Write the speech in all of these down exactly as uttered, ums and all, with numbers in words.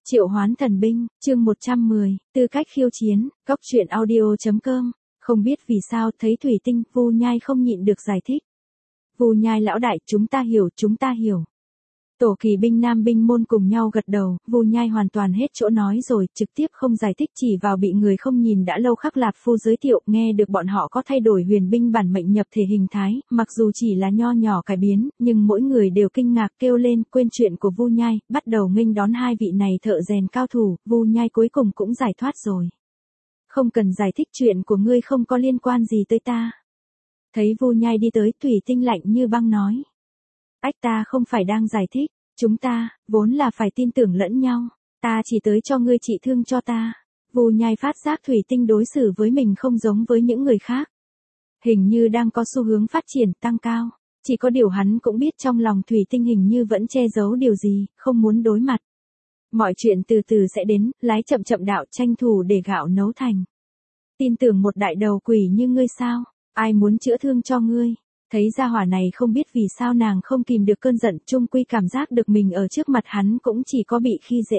Triệu hoán thần binh, chương một trăm mười, tư cách khiêu chiến, góc truyện audio.com, không biết vì sao thấy thủy tinh, Vu Nhai không nhịn được giải thích. Vu Nhai lão đại, chúng ta hiểu, chúng ta hiểu. Tổ kỳ binh nam binh môn cùng nhau gật đầu, Vu Nhai hoàn toàn hết chỗ nói rồi, trực tiếp không giải thích chỉ vào bị người không nhìn đã lâu Khắc Lạp Phu giới thiệu, nghe được bọn họ có thay đổi huyền binh bản mệnh nhập thể hình thái, mặc dù chỉ là nho nhỏ cải biến, nhưng mỗi người đều kinh ngạc kêu lên, quên chuyện của Vu Nhai, bắt đầu nghênh đón hai vị này thợ rèn cao thủ, Vu Nhai cuối cùng cũng giải thoát rồi. Không cần giải thích, chuyện của ngươi không có liên quan gì tới ta. Thấy Vu Nhai đi tới, thủy tinh lạnh như băng nói. Ách, ta không phải đang giải thích, chúng ta, vốn là phải tin tưởng lẫn nhau, ta chỉ tới cho ngươi trị thương cho ta. Vu Nhai phát giác thủy tinh đối xử với mình không giống với những người khác. Hình như đang có xu hướng phát triển, tăng cao, chỉ có điều hắn cũng biết trong lòng thủy tinh hình như vẫn che giấu điều gì, không muốn đối mặt. Mọi chuyện từ từ sẽ đến, lái chậm chậm đạo, tranh thủ để gạo nấu thành. Tin tưởng một đại đầu quỷ như ngươi sao, ai muốn chữa thương cho ngươi. Thấy gia hỏa này không biết vì sao nàng không kìm được cơn giận, chung quy cảm giác được mình ở trước mặt hắn cũng chỉ có bị khi dễ.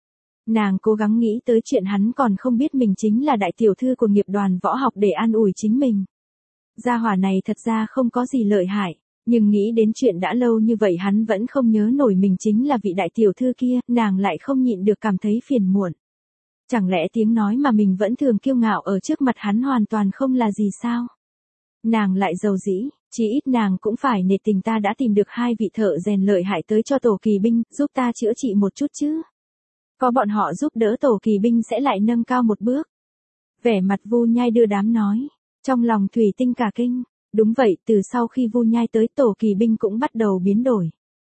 Nàng cố gắng nghĩ tới chuyện hắn còn không biết mình chính là đại tiểu thư của nghiệp đoàn võ học để an ủi chính mình. Gia hỏa này thật ra không có gì lợi hại, nhưng nghĩ đến chuyện đã lâu như vậy hắn vẫn không nhớ nổi mình chính là vị đại tiểu thư kia, nàng lại không nhịn được cảm thấy phiền muộn. Chẳng lẽ tiếng nói mà mình vẫn thường kiêu ngạo ở trước mặt hắn hoàn toàn không là gì sao? Nàng lại giàu dĩ, chỉ ít nàng cũng phải nể tình ta đã tìm được hai vị thợ rèn lợi hại tới cho tổ kỳ binh, giúp ta chữa trị một chút chứ. Có bọn họ giúp đỡ tổ kỳ binh sẽ lại nâng cao một bước. Vẻ mặt Vu Nhai đưa đám nói, trong lòng thủy tinh cả kinh. Đúng vậy, từ sau khi Vu Nhai tới tổ kỳ binh cũng bắt đầu biến đổi.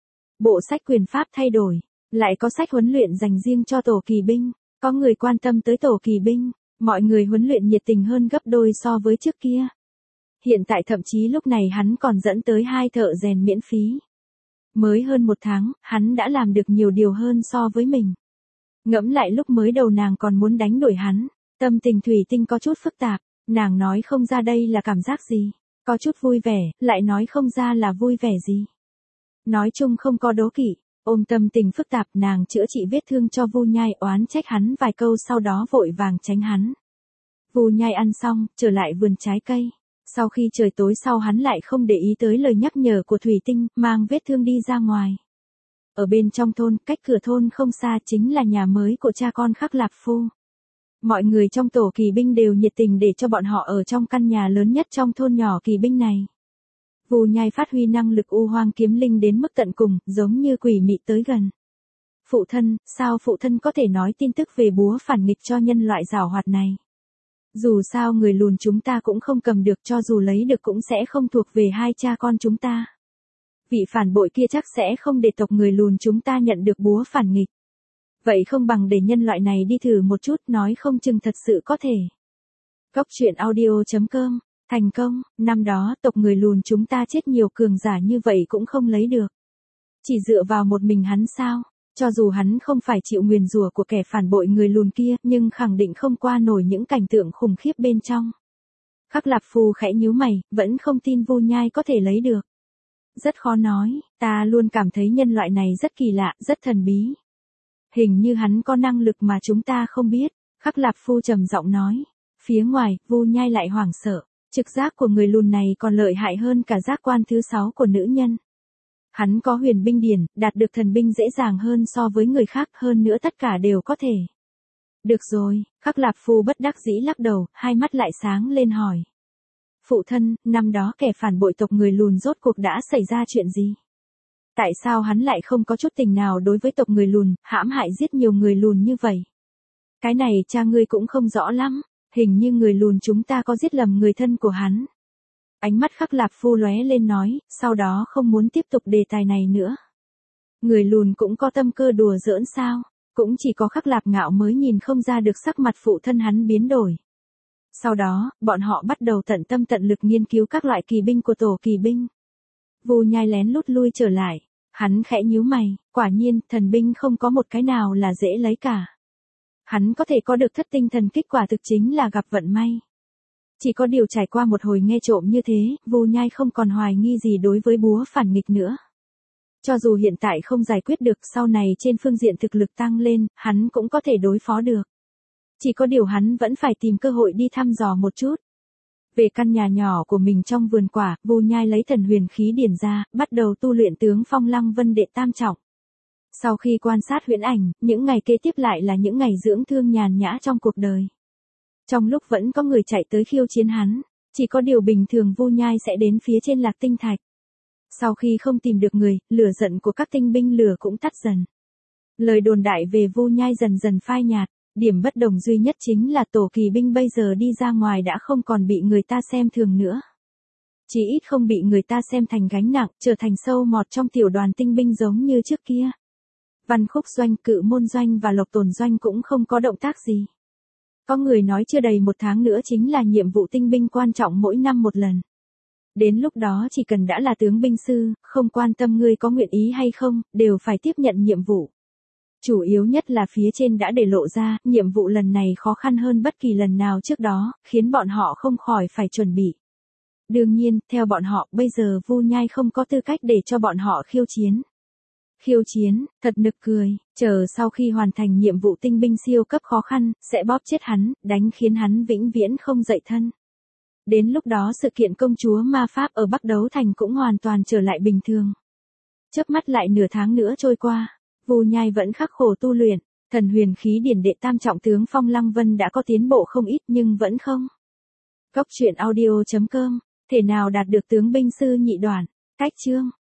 Bộ sách quyền pháp thay đổi, lại có sách huấn luyện dành riêng cho tổ kỳ binh, có người quan tâm tới tổ kỳ binh, mọi người huấn luyện nhiệt tình hơn gấp đôi so với trước kia. Hiện tại thậm chí lúc này hắn còn dẫn tới hai thợ rèn miễn phí. Mới hơn một tháng, hắn đã làm được nhiều điều hơn so với mình. Ngẫm lại lúc mới đầu nàng còn muốn đánh đuổi hắn, tâm tình thủy tinh có chút phức tạp, nàng nói không ra đây là cảm giác gì, có chút vui vẻ, lại nói không ra là vui vẻ gì. Nói chung không có đố kỵ, ôm tâm tình phức tạp nàng chữa trị vết thương cho Vu Nhai, oán trách hắn vài câu sau đó vội vàng tránh hắn. Vu Nhai ăn xong, trở lại vườn trái cây. Sau khi trời tối sau hắn lại không để ý tới lời nhắc nhở của thủy tinh, mang vết thương đi ra ngoài. Ở bên trong thôn, cách cửa thôn không xa chính là nhà mới của cha con Khắc Lạp Phu. Mọi người trong tổ kỳ binh đều nhiệt tình để cho bọn họ ở trong căn nhà lớn nhất trong thôn nhỏ kỳ binh này. Vu Nhai phát huy năng lực u hoang kiếm linh đến mức tận cùng, giống như quỷ mị tới gần. Phụ thân, sao phụ thân có thể nói tin tức về búa phản nghịch cho nhân loại giảo hoạt này? Dù sao người lùn chúng ta cũng không cầm được, cho dù lấy được cũng sẽ không thuộc về hai cha con chúng ta. Vị phản bội kia chắc sẽ không để tộc người lùn chúng ta nhận được búa phản nghịch. Vậy không bằng để nhân loại này đi thử một chút, nói không chừng thật sự có thể. Góc truyện audio.com, thành công, năm đó tộc người lùn chúng ta chết nhiều cường giả như vậy cũng không lấy được. Chỉ dựa vào một mình hắn sao? Cho dù hắn không phải chịu nguyền rủa của kẻ phản bội người lùn kia, nhưng khẳng định không qua nổi những cảnh tượng khủng khiếp bên trong. Khắc Lạp Phu khẽ nhíu mày, vẫn không tin Vu Nhai có thể lấy được. Rất khó nói, ta luôn cảm thấy nhân loại này rất kỳ lạ, rất thần bí. Hình như hắn có năng lực mà chúng ta không biết, Khắc Lạp Phu trầm giọng nói. Phía ngoài, Vu Nhai lại hoảng sợ, trực giác của người lùn này còn lợi hại hơn cả giác quan thứ sáu của nữ nhân. Hắn có huyền binh điển, đạt được thần binh dễ dàng hơn so với người khác, hơn nữa tất cả đều có thể. Được rồi, Khắc Lạp Phu bất đắc dĩ lắc đầu, hai mắt lại sáng lên hỏi. Phụ thân, năm đó kẻ phản bội tộc người lùn rốt cuộc đã xảy ra chuyện gì? Tại sao hắn lại không có chút tình nào đối với tộc người lùn, hãm hại giết nhiều người lùn như vậy? Cái này cha ngươi cũng không rõ lắm, hình như người lùn chúng ta có giết lầm người thân của hắn. Ánh mắt Khắc Lạp Phu lóe lên nói, sau đó không muốn tiếp tục đề tài này nữa. Người lùn cũng có tâm cơ đùa giỡn sao, cũng chỉ có Khắc Lạp Ngạo mới nhìn không ra được sắc mặt phụ thân hắn biến đổi. Sau đó, bọn họ bắt đầu tận tâm tận lực nghiên cứu các loại kỳ binh của tổ kỳ binh. Vu Nhai lén lút lui trở lại, hắn khẽ nhíu mày, quả nhiên, thần binh không có một cái nào là dễ lấy cả. Hắn có thể có được thất tinh thần kích quả thực chính là gặp vận may. Chỉ có điều trải qua một hồi nghe trộm như thế, Vu Nhai không còn hoài nghi gì đối với búa phản nghịch nữa. Cho dù hiện tại không giải quyết được, sau này trên phương diện thực lực tăng lên, hắn cũng có thể đối phó được. Chỉ có điều hắn vẫn phải tìm cơ hội đi thăm dò một chút. Về căn nhà nhỏ của mình trong vườn quả, Vu Nhai lấy thần huyền khí điển ra, bắt đầu tu luyện tướng Phong Lăng Vân đệ tam trọng. Sau khi quan sát huyễn ảnh, những ngày kế tiếp lại là những ngày dưỡng thương nhàn nhã trong cuộc đời. Trong lúc vẫn có người chạy tới khiêu chiến hắn, chỉ có điều bình thường Vu Nhai sẽ đến phía trên Lạc Tinh Thạch. Sau khi không tìm được người, lửa giận của các tinh binh lửa cũng tắt dần. Lời đồn đại về Vu Nhai dần dần phai nhạt, điểm bất đồng duy nhất chính là tổ kỳ binh bây giờ đi ra ngoài đã không còn bị người ta xem thường nữa. Chỉ ít không bị người ta xem thành gánh nặng, trở thành sâu mọt trong tiểu đoàn tinh binh giống như trước kia. Văn Khúc Doanh, Cự Môn Doanh và Lộc Tồn Doanh cũng không có động tác gì. Có người nói chưa đầy một tháng nữa chính là nhiệm vụ tinh binh quan trọng mỗi năm một lần. Đến lúc đó chỉ cần đã là tướng binh sư, không quan tâm ngươi có nguyện ý hay không, đều phải tiếp nhận nhiệm vụ. Chủ yếu nhất là phía trên đã để lộ ra, nhiệm vụ lần này khó khăn hơn bất kỳ lần nào trước đó, khiến bọn họ không khỏi phải chuẩn bị. Đương nhiên, theo bọn họ, bây giờ Vu Nhai không có tư cách để cho bọn họ khiêu chiến. Khiêu chiến, thật nực cười, chờ sau khi hoàn thành nhiệm vụ tinh binh siêu cấp khó khăn, sẽ bóp chết hắn, đánh khiến hắn vĩnh viễn không dậy thân. Đến lúc đó sự kiện công chúa ma pháp ở Bắc Đấu Thành cũng hoàn toàn trở lại bình thường. Chớp mắt lại nửa tháng nữa trôi qua, Vu Nhai vẫn khắc khổ tu luyện, thần huyền khí điển đệ tam trọng tướng Phong Lăng Vân đã có tiến bộ không ít nhưng vẫn không. Góc truyện audio chấm com, thể nào đạt được tướng binh sư nhị đoạn, cách chương.